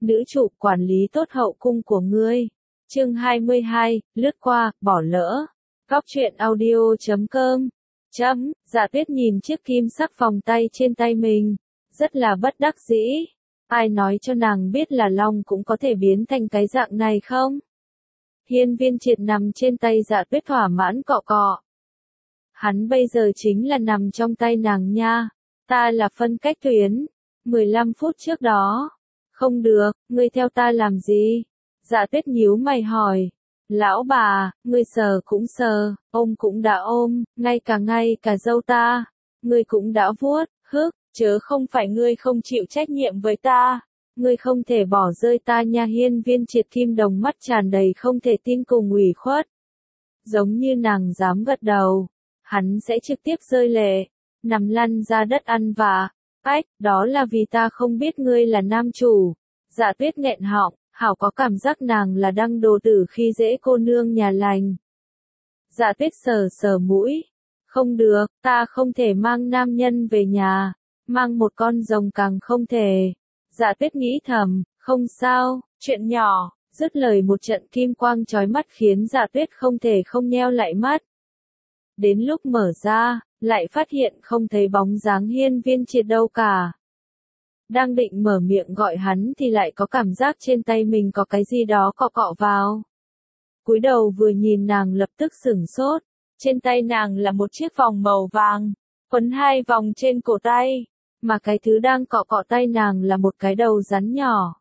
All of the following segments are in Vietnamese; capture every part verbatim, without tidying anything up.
nữ chủ quản lý tốt hậu cung của ngươi. Chương hai mươi hai, lướt qua, bỏ lỡ. Góc truyện audio chấm com. Chấm, Dạ Tuyết nhìn chiếc kim sắc vòng tay trên tay mình, rất là bất đắc dĩ. Ai nói cho nàng biết là Long cũng có thể biến thành cái dạng này không? Hiên Viên Triệt nằm trên tay Dạ Tuyết thỏa mãn cọ cọ. Hắn bây giờ chính là nằm trong tay nàng nha. Ta là phân cách tuyến. mười lăm phút trước đó. Không được, ngươi theo ta làm gì? Dạ Tuyết nhíu mày hỏi. Lão bà, ngươi sờ cũng sờ, ôm cũng đã ôm, ngay cả ngay cả dâu ta. Ngươi cũng đã vuốt, hức, chớ không phải ngươi không chịu trách nhiệm với ta. Ngươi không thể bỏ rơi ta nha. Hiên Viên Triệt Kim Đồng mắt tràn đầy không thể tin cùng ủy khuất. Giống như nàng dám gật đầu, hắn sẽ trực tiếp rơi lệ, nằm lăn ra đất ăn vạ. Ách, đó là vì ta không biết ngươi là nam chủ. Dạ Tuyết nghẹn họng, hảo có cảm giác nàng là đăng đồ tử khi dễ cô nương nhà lành. Dạ Tuyết sờ sờ mũi. Không được, ta không thể mang nam nhân về nhà, mang một con rồng càng không thể. Dạ Tuyết nghĩ thầm, không sao, chuyện nhỏ. Dứt lời một trận kim quang chói mắt khiến Dạ Tuyết không thể không nheo lại mắt. Đến lúc mở ra, lại phát hiện không thấy bóng dáng Hiên Viên Triệt đâu cả. Đang định mở miệng gọi hắn thì lại có cảm giác trên tay mình có cái gì đó cọ cọ vào. Cúi đầu vừa nhìn nàng lập tức sửng sốt. Trên tay nàng là một chiếc vòng màu vàng, quấn hai vòng trên cổ tay, mà cái thứ đang cọ cọ tay nàng là một cái đầu rắn nhỏ.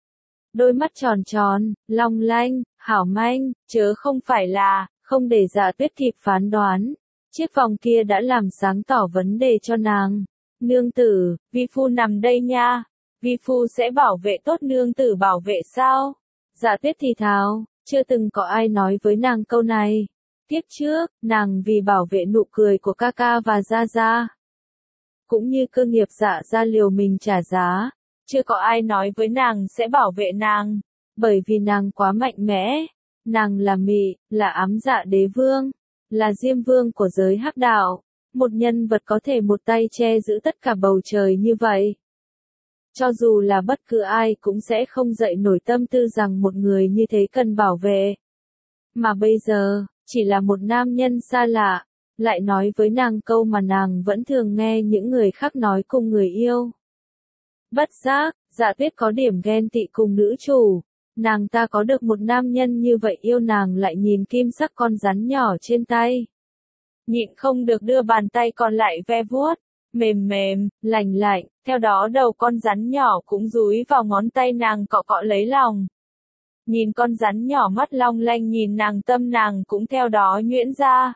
Đôi mắt tròn tròn, long lanh, hảo manh, chớ không phải là, không để Dạ Tuyết kịp phán đoán. Chiếc vòng kia đã làm sáng tỏ vấn đề cho nàng. Nương tử, vi phu nằm đây nha. Vi phu sẽ bảo vệ tốt nương tử bảo vệ sao? Dạ Tuyết thì thào, chưa từng có ai nói với nàng câu này. Tiếp trước, nàng vì bảo vệ nụ cười của ca ca và Gia Gia, cũng như cơ nghiệp Dạ Gia liều mình trả giá. Chưa có ai nói với nàng sẽ bảo vệ nàng, bởi vì nàng quá mạnh mẽ. Nàng là Mị, là ám dạ đế vương, là Diêm vương của giới hắc đạo, một nhân vật có thể một tay che giữ tất cả bầu trời như vậy. Cho dù là bất cứ ai cũng sẽ không dậy nổi tâm tư rằng một người như thế cần bảo vệ. Mà bây giờ, chỉ là một nam nhân xa lạ, lại nói với nàng câu mà nàng vẫn thường nghe những người khác nói cùng người yêu. Bất giác, Dạ Tuyết có điểm ghen tị cùng nữ chủ. Nàng ta có được một nam nhân như vậy yêu nàng lại nhìn kim sắc con rắn nhỏ trên tay. Nhịn không được đưa bàn tay còn lại ve vuốt, mềm mềm, lành lạnh, theo đó đầu con rắn nhỏ cũng dúi vào ngón tay nàng cọ cọ lấy lòng. Nhìn con rắn nhỏ mắt long lanh nhìn nàng tâm nàng cũng theo đó nhuyễn ra.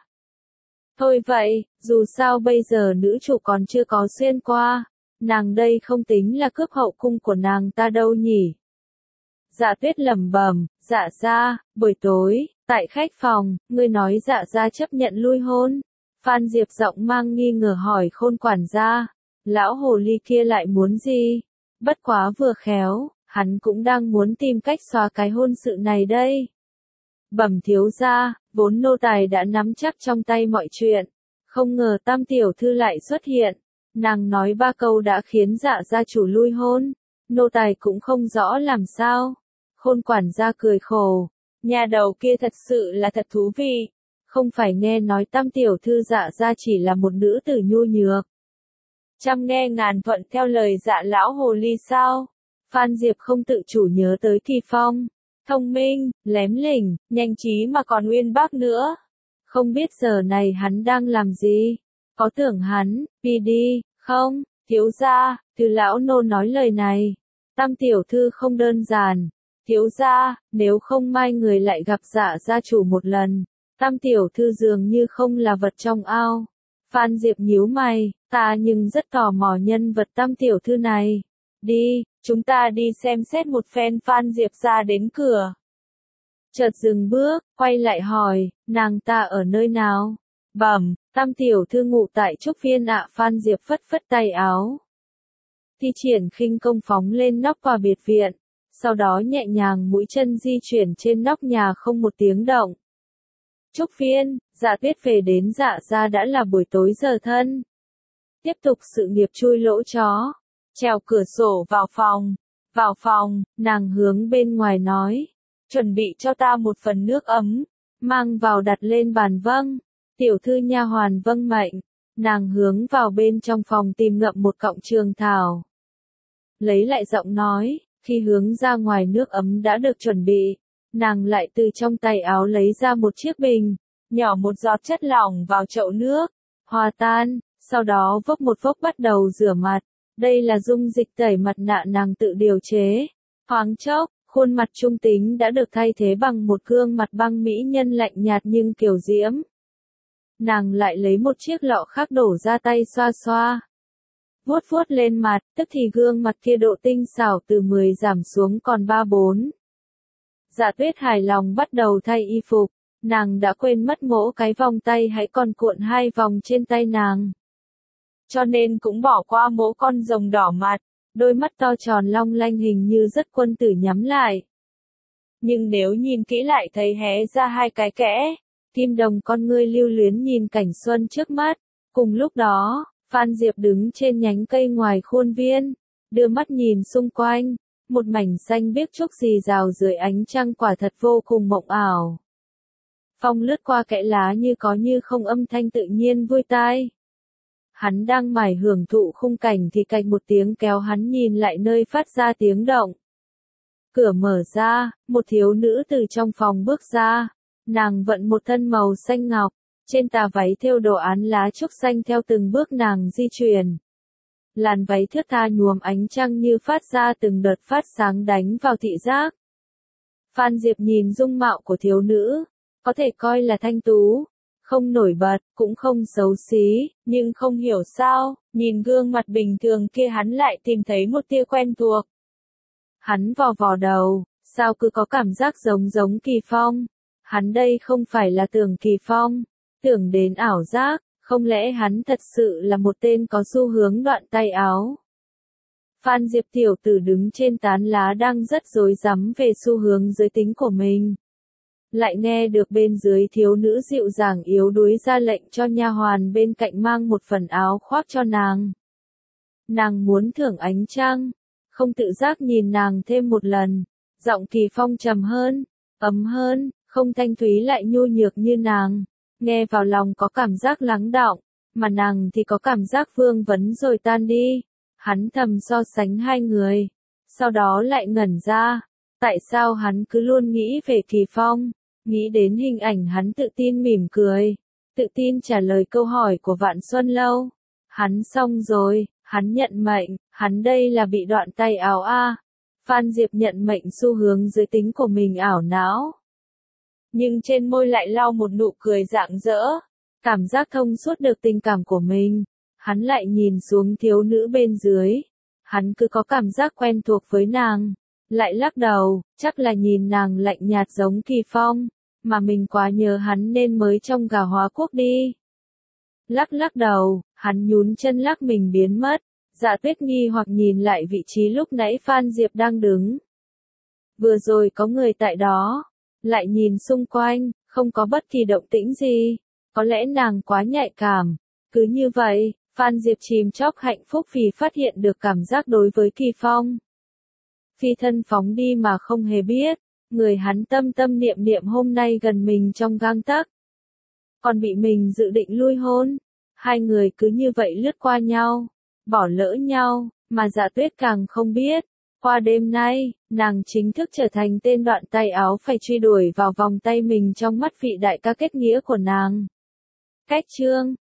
Thôi vậy, dù sao bây giờ nữ chủ còn chưa có xuyên qua. Nàng đây không tính là cướp hậu cung của nàng ta đâu nhỉ. Dạ Tuyết lẩm bẩm, Dạ gia, buổi tối, tại khách phòng, ngươi nói Dạ gia chấp nhận lui hôn. Phan Diệp giọng mang nghi ngờ hỏi Khôn quản gia, lão hồ ly kia lại muốn gì? Bất quá vừa khéo, hắn cũng đang muốn tìm cách xóa cái hôn sự này đây. Bẩm thiếu gia, vốn nô tài đã nắm chắc trong tay mọi chuyện, không ngờ Tam tiểu thư lại xuất hiện. Nàng nói ba câu đã khiến Dạ gia chủ lui hôn, nô tài cũng không rõ làm sao. Khôn quản gia cười khổ, nhà đầu kia thật sự là thật thú vị, không phải nghe nói Tam tiểu thư Dạ gia chỉ là một nữ tử nhu nhược. Trăm nghe ngàn thuận theo lời Dạ lão hồ ly sao? Phan Diệp không tự chủ nhớ tới Kỳ Phong, thông minh, lém lỉnh, nhanh trí mà còn uyên bác nữa. Không biết giờ này hắn đang làm gì? Có tưởng hắn, đi đi, không, thiếu gia, từ lão nô nói lời này. Tam tiểu thư không đơn giản. Thiếu gia, nếu không mai người lại gặp Dạ gia chủ một lần. Tam tiểu thư dường như không là vật trong ao. Phan Diệp nhíu mày, ta nhưng rất tò mò nhân vật Tam tiểu thư này. Đi, chúng ta đi xem xét một phen. Phan Diệp ra đến cửa. Chợt dừng bước, quay lại hỏi, nàng ta ở nơi nào? Bẩm, Tam tiểu thư ngụ tại Trúc Viên ạ. Phan Diệp phất phất tay áo. Thi triển khinh công phóng lên nóc tòa biệt viện, sau đó nhẹ nhàng mũi chân di chuyển trên nóc nhà không một tiếng động. Trúc Viên, Dạ Tuyết về đến Dạ gia đã là buổi tối giờ thân. Tiếp tục sự nghiệp chui lỗ chó, trèo cửa sổ vào phòng, Vào phòng, nàng hướng bên ngoài nói. Chuẩn bị cho ta một phần nước ấm. Mang vào đặt lên bàn vâng. Tiểu thư nha hoàn vâng mệnh. Nàng hướng vào bên trong phòng tìm ngậm một cọng trường thảo. Lấy lại giọng nói, khi hướng ra ngoài nước ấm đã được chuẩn bị. Nàng lại từ trong tay áo lấy ra một chiếc bình. Nhỏ một giọt chất lỏng vào chậu nước. Hòa tan, sau đó vốc một vốc bắt đầu rửa mặt. Đây là dung dịch tẩy mặt nạ nàng tự điều chế. Thoáng chốc, khuôn mặt trung tính đã được thay thế bằng một gương mặt băng mỹ nhân lạnh nhạt nhưng kiều diễm. Nàng lại lấy một chiếc lọ khác đổ ra tay xoa xoa. Vuốt vuốt lên mặt, tức thì gương mặt kia độ tinh xảo từ mười giảm xuống còn ba bốn. Dạ Tuyết hài lòng bắt đầu thay y phục. Nàng đã quên mất mỗi cái vòng tay hãy còn cuộn hai vòng trên tay nàng. Cho nên cũng bỏ qua mỗi con rồng đỏ mặt, đôi mắt to tròn long lanh hình như rất quân tử nhắm lại. Nhưng nếu nhìn kỹ lại thấy hé ra hai cái kẽ, kim đồng con ngươi lưu luyến nhìn cảnh xuân trước mắt. Cùng lúc đó, Phan Diệp đứng trên nhánh cây ngoài khuôn viên, đưa mắt nhìn xung quanh, một mảnh xanh biếc trúc rì rào dưới ánh trăng quả thật vô cùng mộng ảo. Phong lướt qua kẽ lá như có như không âm thanh tự nhiên vui tai. Hắn đang mải hưởng thụ khung cảnh thì cạch một tiếng kéo hắn nhìn lại nơi phát ra tiếng động. Cửa mở ra, một thiếu nữ từ trong phòng bước ra. Nàng vận một thân màu xanh ngọc, trên tà váy thêu đồ án lá trúc xanh theo từng bước nàng di chuyển. Làn váy thướt tha nhuộm ánh trăng như phát ra từng đợt phát sáng đánh vào thị giác. Phan Diệp nhìn dung mạo của thiếu nữ, có thể coi là thanh tú, không nổi bật, cũng không xấu xí, nhưng không hiểu sao, nhìn gương mặt bình thường kia hắn lại tìm thấy một tia quen thuộc. Hắn vò vò đầu, sao cứ có cảm giác giống giống Kỳ Phong. Hắn đây không phải là tưởng Kỳ Phong, tưởng đến ảo giác, không lẽ hắn thật sự là một tên có xu hướng đoạn tay áo. Phan Diệp tiểu tử đứng trên tán lá đang rất rối rắm về xu hướng giới tính của mình. Lại nghe được bên dưới thiếu nữ dịu dàng yếu đuối ra lệnh cho nha hoàn bên cạnh mang một phần áo khoác cho nàng. Nàng muốn thưởng ánh trăng, không tự giác nhìn nàng thêm một lần, giọng Kỳ Phong trầm hơn, ấm hơn, không thanh thúy lại nhu nhược như nàng, nghe vào lòng có cảm giác lắng đọng, mà nàng thì có cảm giác vương vấn rồi tan đi. Hắn thầm so sánh hai người, sau đó lại ngẩn ra, tại sao hắn cứ luôn nghĩ về Kỳ Phong, nghĩ đến hình ảnh hắn tự tin mỉm cười, tự tin trả lời câu hỏi của Vạn Xuân Lâu. Hắn xong rồi, hắn nhận mệnh, hắn đây là bị đoạn tay áo a. Phan Diệp nhận mệnh xu hướng giới tính của mình ảo não. Nhưng trên môi lại lau một nụ cười rạng rỡ, cảm giác thông suốt được tình cảm của mình. Hắn lại nhìn xuống thiếu nữ bên dưới, hắn cứ có cảm giác quen thuộc với nàng, lại lắc đầu, chắc là nhìn nàng lạnh nhạt giống Kỳ Phong, mà mình quá nhớ hắn nên mới trong Gà Hóa Quốc đi. Lắc lắc đầu, hắn nhún chân lắc mình biến mất. Dạ Tuyết nghi hoặc nhìn lại vị trí lúc nãy Phan Diệp đang đứng. Vừa rồi có người tại đó, lại nhìn xung quanh, không có bất kỳ động tĩnh gì, có lẽ nàng quá nhạy cảm. Cứ như vậy, Phan Diệp chìm chóc hạnh phúc vì phát hiện được cảm giác đối với Kỳ Phong. Phi thân phóng đi mà không hề biết, người hắn tâm tâm niệm niệm hôm nay gần mình trong gang tấc. Còn bị mình dự định lui hôn, hai người cứ như vậy lướt qua nhau, bỏ lỡ nhau, mà Dạ Tuyết càng không biết. Qua đêm nay, nàng chính thức trở thành tên đoạn tay áo phải truy đuổi vào vòng tay mình trong mắt vị đại ca kết nghĩa của nàng. Cách chương